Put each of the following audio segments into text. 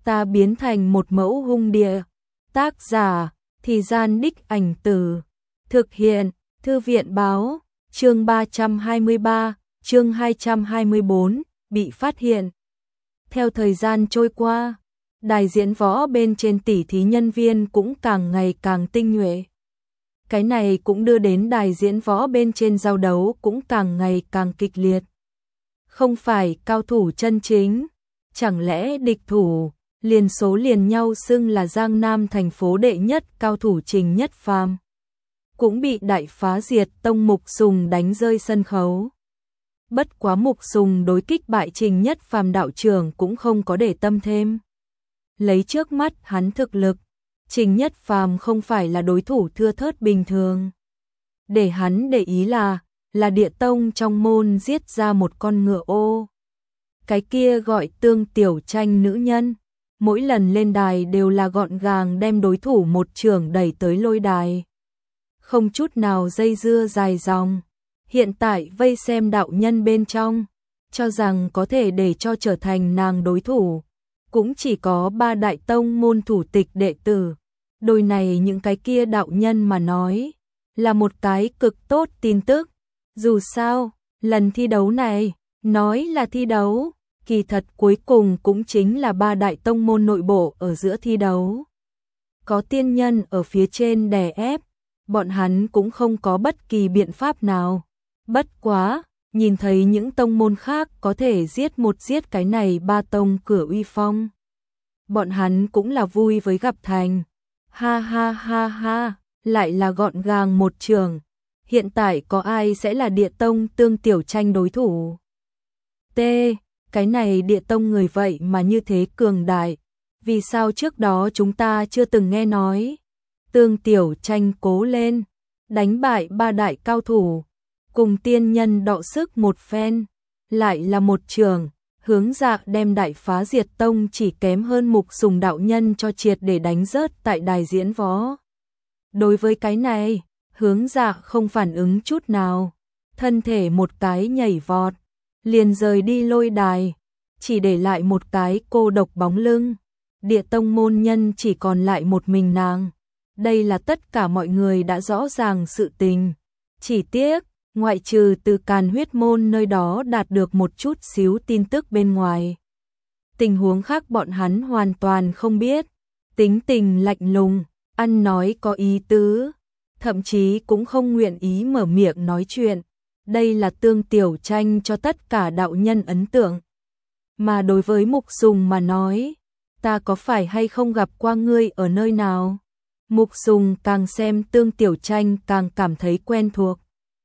ta biến thành một mẫu hung địa. Tác giả, Thì Gian Đích Ảnh Từ. Thực hiện, Thư viện báo, chương 323, chương 224, bị phát hiện. Theo thời gian trôi qua, đài diễn võ bên trên tỉ thí nhân viên cũng càng ngày càng tinh nhuệ. Cái này cũng đưa đến đài diễn võ bên trên giao đấu cũng càng ngày càng kịch liệt. Không phải cao thủ chân chính, chẳng lẽ địch thủ liền số liền nhau xưng là Giang Nam thành phố đệ nhất cao thủ Trình Nhất Phàm cũng bị đại phá diệt tông Mục Sùng đánh rơi sân khấu. Bất quá Mục Sùng đối kích bại Trình Nhất Phàm đạo trưởng cũng không có để tâm thêm. Lấy trước mắt hắn thực lực, Trình Nhất Phàm không phải là đối thủ thưa thớt bình thường. Để hắn để ý là địa tông trong môn giết ra một con ngựa ô. Cái kia gọi Tương Tiểu Tranh nữ nhân, mỗi lần lên đài đều là gọn gàng đem đối thủ một chưởng đẩy tới lôi đài. Không chút nào dây dưa dài dòng. Hiện tại vây xem đạo nhân bên trong, cho rằng có thể để cho trở thành nàng đối thủ, cũng chỉ có 3 đại tông môn thủ tịch đệ tử. Đôi này những cái kia đạo nhân mà nói, là một cái cực tốt tin tức. Dù sao, lần thi đấu này, nói là thi đấu, kỳ thật cuối cùng cũng chính là 3 đại tông môn nội bộ ở giữa thi đấu. Có tiên nhân ở phía trên đè ép, bọn hắn cũng không có bất kỳ biện pháp nào. Bất quá, nhìn thấy những tông môn khác có thể giết cái này 3 tông cửa uy phong. Bọn hắn cũng là vui với gặp thành. Ha ha ha ha, lại là gọn gàng một trường. Hiện tại có ai sẽ là địa tông Tương Tiểu Tranh đối thủ? T. Cái này địa tông người vậy mà như thế cường đại. Vì sao trước đó chúng ta chưa từng nghe nói? Tương Tiểu Tranh cố lên, đánh bại 3 đại cao thủ, cùng tiên nhân đọ sức một phen, lại là một trường, Hướng Dạ đem đại phá diệt tông chỉ kém hơn Mục Sùng đạo nhân cho triệt để đánh rớt tại đài diễn võ. Đối với cái này, Hướng Dạ không phản ứng chút nào, thân thể một cái nhảy vọt, liền rời đi lôi đài, chỉ để lại một cái cô độc bóng lưng. Địa tông môn nhân chỉ còn lại một mình nàng. Đây là tất cả mọi người đã rõ ràng sự tình. Chỉ tiếc, ngoại trừ từ Càn Huyết môn nơi đó đạt được một chút xíu tin tức bên ngoài. Tình huống khác bọn hắn hoàn toàn không biết. Tính tình lạnh lùng, ăn nói có ý tứ, thậm chí cũng không nguyện ý mở miệng nói chuyện. Đây là Tương Tiểu Tranh cho tất cả đạo nhân ấn tượng. Mà đối với Mục Sùng mà nói, ta có phải hay không gặp qua ngươi ở nơi nào? Mục Sùng càng xem Tương Tiểu Tranh càng cảm thấy quen thuộc.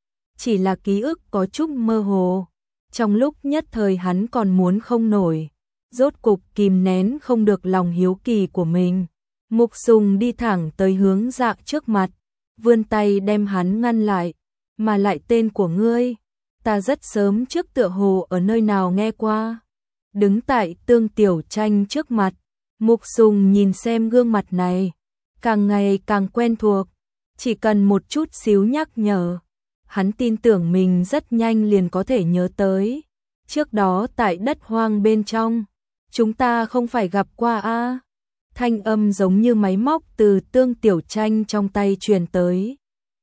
Chỉ là ký ức có chút mơ hồ. Trong lúc nhất thời hắn còn muốn không nổi, rốt cục kìm nén không được lòng hiếu kỳ của mình. Mục Sùng đi thẳng tới Hướng Dạ trước mặt, vươn tay đem hắn ngăn lại. Mà lại tên của ngươi, ta rất sớm trước tựa hồ ở nơi nào nghe qua. Đứng tại Tương Tiểu Tranh trước mặt, Mục Sùng nhìn xem gương mặt này, càng ngày càng quen thuộc, chỉ cần một chút xíu nhắc nhở, hắn tin tưởng mình rất nhanh liền có thể nhớ tới. Trước đó tại đất hoang bên trong, chúng ta không phải gặp qua a? Thanh âm giống như máy móc từ Tương Tiểu Tranh trong tay truyền tới.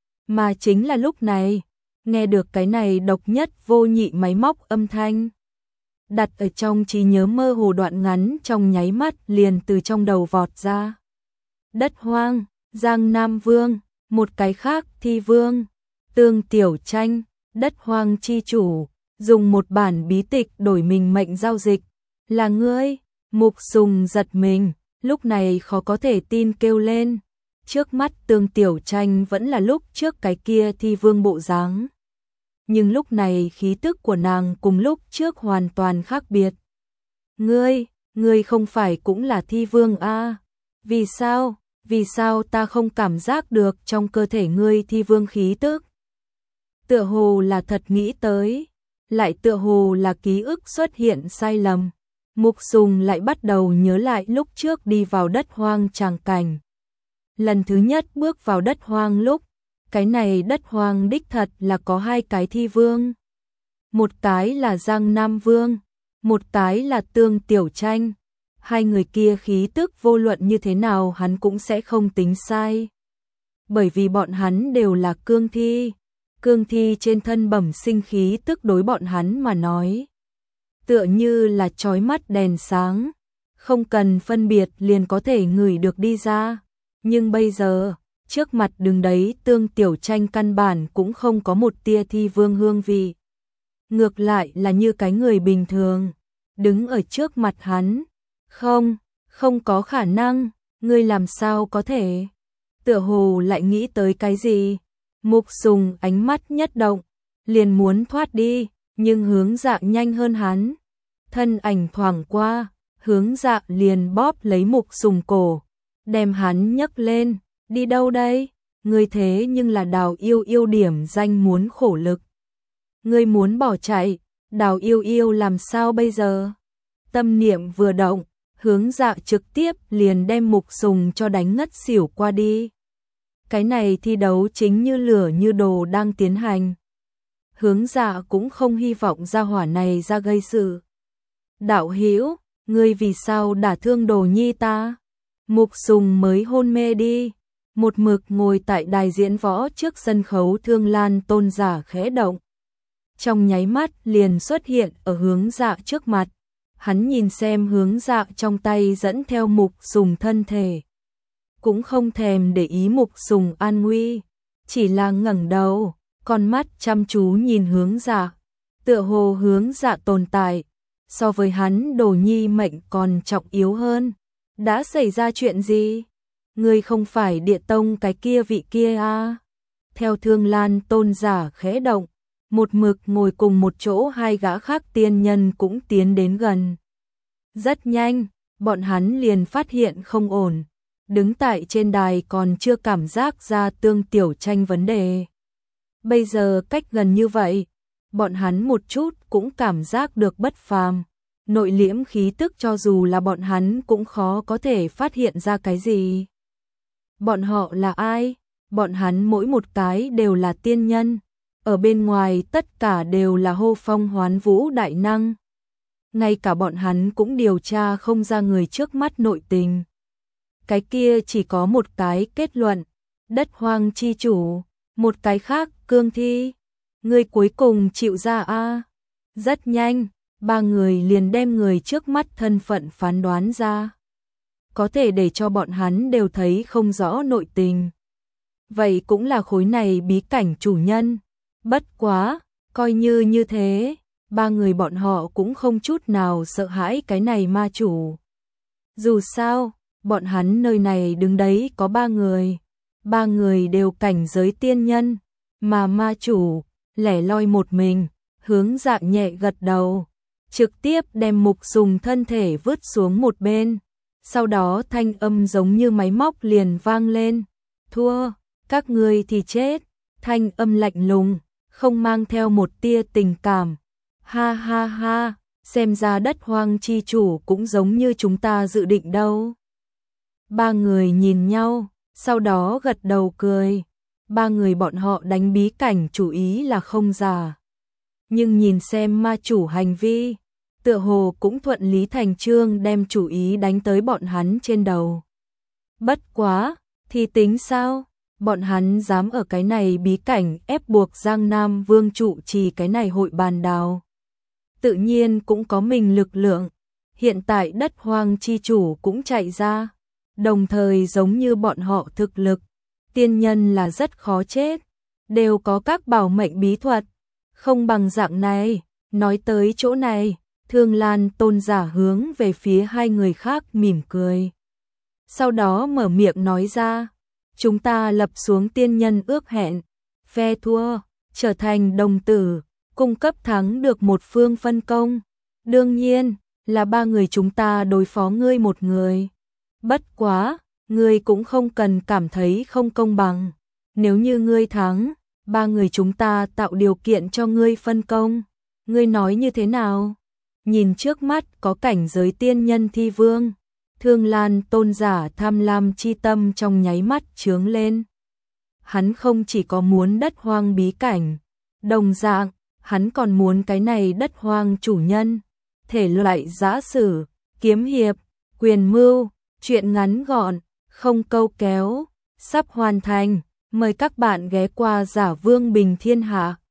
Mà chính là lúc này, nghe được cái này độc nhất vô nhị máy móc âm thanh. Đặt ở trong trí nhớ mơ hồ đoạn ngắn trong nháy mắt liền từ trong đầu vọt ra. Đất hoang, Giang Nam Vương, một cái khác Thi Vương, Tương Tiểu Tranh, đất hoang chi chủ, dùng một bản bí tịch đổi mình mệnh giao dịch. Là ngươi? Mục Sùng giật mình, lúc này khó có thể tin kêu lên. Trước mắt Tương Tiểu Tranh vẫn là lúc trước cái kia Thi Vương bộ dáng. Nhưng lúc này khí tức của nàng cùng lúc trước hoàn toàn khác biệt. Ngươi không phải cũng là Thi Vương a? Vì sao ta không cảm giác được trong cơ thể ngươi Thi Vương khí tức? Tựa hồ là thật nghĩ tới, lại tựa hồ là ký ức xuất hiện sai lầm. Mục Sùng lại bắt đầu nhớ lại lúc trước đi vào đất hoang tràng cảnh. Lần thứ nhất bước vào đất hoang lúc, cái này đất hoang đích thật là có 2 cái Thi Vương. Một cái là Giang Nam Vương, một cái là Tương Tiểu Tranh. hai người kia khí tức vô luận như thế nào hắn cũng sẽ không tính sai. Bởi vì bọn hắn đều là cương thi trên thân bẩm sinh khí tức đối bọn hắn mà nói. Tựa như là chói mắt đèn sáng, không cần phân biệt liền có thể ngửi được đi ra. Nhưng bây giờ, trước mặt đứng đấy Tương Tiểu Tranh căn bản cũng không có một tia thi vương hương vị. Ngược lại là như cái người bình thường, đứng ở trước mặt hắn. Không có khả năng, ngươi làm sao có thể? Tựa hồ lại nghĩ tới cái gì? Mục Sùng ánh mắt nhất động, liền muốn thoát đi, nhưng Hướng Dạ nhanh hơn hắn. Thân ảnh thoảng qua, Hướng Dạ liền bóp lấy Mục Sùng cổ, đem hắn nhấc lên. Đi đâu đây? Ngươi thế nhưng là Đào Yêu Yêu điểm danh muốn khổ lực. Ngươi muốn bỏ chạy, Đào Yêu Yêu làm sao bây giờ? Tâm niệm vừa động, Hướng Dạ trực tiếp liền đem Mục Sùng cho đánh ngất xỉu qua đi. Cái này thi đấu chính như lửa như đồ đang tiến hành. Hướng Dạ cũng không hy vọng gia hỏa này ra gây sự. Đạo hữu, ngươi vì sao đả thương Đồ Nhi ta? Mục Sùng mới hôn mê đi. Một mực ngồi tại đài diễn võ trước sân khấu Thương Lan Tôn giả khẽ động. Trong nháy mắt liền xuất hiện ở Hướng Dạ trước mặt. Hắn nhìn xem Hướng Dạ trong tay dẫn theo Mục Sùng thân thể. Cũng không thèm để ý Mục Sùng an nguy. Chỉ là ngẩng đầu, con mắt chăm chú nhìn Hướng Dạ. Tựa hồ Hướng Dạ tồn tại. So với hắn Đồ Nhi mệnh còn trọng yếu hơn. Đã xảy ra chuyện gì? Ngươi không phải Địa Tông cái kia vị kia à? Theo Thương Lan Tôn giả khẽ động, một mực ngồi cùng một chỗ hai gã khác tiên nhân cũng tiến đến gần. Rất nhanh, bọn hắn liền phát hiện không ổn. Đứng tại trên đài còn chưa cảm giác ra Tương Tiểu Tranh vấn đề. Bây giờ cách gần như vậy, bọn hắn một chút cũng cảm giác được bất phàm. Nội liễm khí tức cho dù là bọn hắn cũng khó có thể phát hiện ra cái gì. Bọn họ là ai? Bọn hắn mỗi một cái đều là tiên nhân. Ở bên ngoài tất cả đều là hô phong hoán vũ đại năng. Ngay cả bọn hắn cũng điều tra không ra người trước mắt nội tình. Cái kia chỉ có một cái kết luận. Đất hoang chi chủ. Một cái khác cương thi. Người cuối cùng chịu ra a. Rất nhanh, ba người liền đem người trước mắt thân phận phán đoán ra. Có thể để cho bọn hắn đều thấy không rõ nội tình. Vậy cũng là khối này bí cảnh chủ nhân. Bất quá, coi như thế, ba người bọn họ cũng không chút nào sợ hãi cái này ma chủ. Dù sao, bọn hắn nơi này đứng đấy có ba người. Ba người đều cảnh giới tiên nhân, mà ma chủ, lẻ loi một mình, Hướng Dạ nhẹ gật đầu. Trực tiếp đem Mục Sùng thân thể vứt xuống một bên. Sau đó thanh âm giống như máy móc liền vang lên. Thua, các ngươi thì chết. Thanh âm lạnh lùng, không mang theo một tia tình cảm. Ha ha ha, xem ra đất hoang chi chủ cũng giống như chúng ta dự định đâu. Ba người nhìn nhau, sau đó gật đầu cười. Ba người bọn họ đánh bí cảnh chủ ý là không giả. Nhưng nhìn xem ma chủ hành vi, tựa hồ cũng thuận lý thành chương đem chủ ý đánh tới bọn hắn trên đầu. Bất quá, thì tính sao? Bọn hắn dám ở cái này bí cảnh ép buộc Giang Nam Vương trụ trì cái này hội bàn đào. Tự nhiên cũng có mình lực lượng. Hiện tại đất hoang chi chủ cũng chạy ra. Đồng thời giống như bọn họ thực lực. Tiên nhân là rất khó chết. Đều có các bảo mệnh bí thuật. Không bằng dạng này. Nói tới chỗ này, Thương Lan Tôn giả hướng về phía hai người khác mỉm cười. Sau đó mở miệng nói ra. Chúng ta lập xuống tiên nhân ước hẹn. Phe thua, trở thành đồng tử, cung cấp thắng được một phương phân công. Đương nhiên, là ba người chúng ta đối phó ngươi một người. Bất quá, ngươi cũng không cần cảm thấy không công bằng. Nếu như ngươi thắng, ba người chúng ta tạo điều kiện cho ngươi phân công. Ngươi nói như thế nào? Nhìn trước mắt có cảnh giới tiên nhân thi vương. Thương Lan Tôn giả tham lam chi tâm trong nháy mắt chướng lên. Hắn không chỉ có muốn đất hoang bí cảnh, đồng dạng, hắn còn muốn cái này đất hoang chủ nhân. Thể loại giã sử, kiếm hiệp, Quyền mưu, chuyện ngắn gọn, không câu kéo, sắp hoàn thành. Mời các bạn ghé qua Giả Vương Bình Thiên Hạ.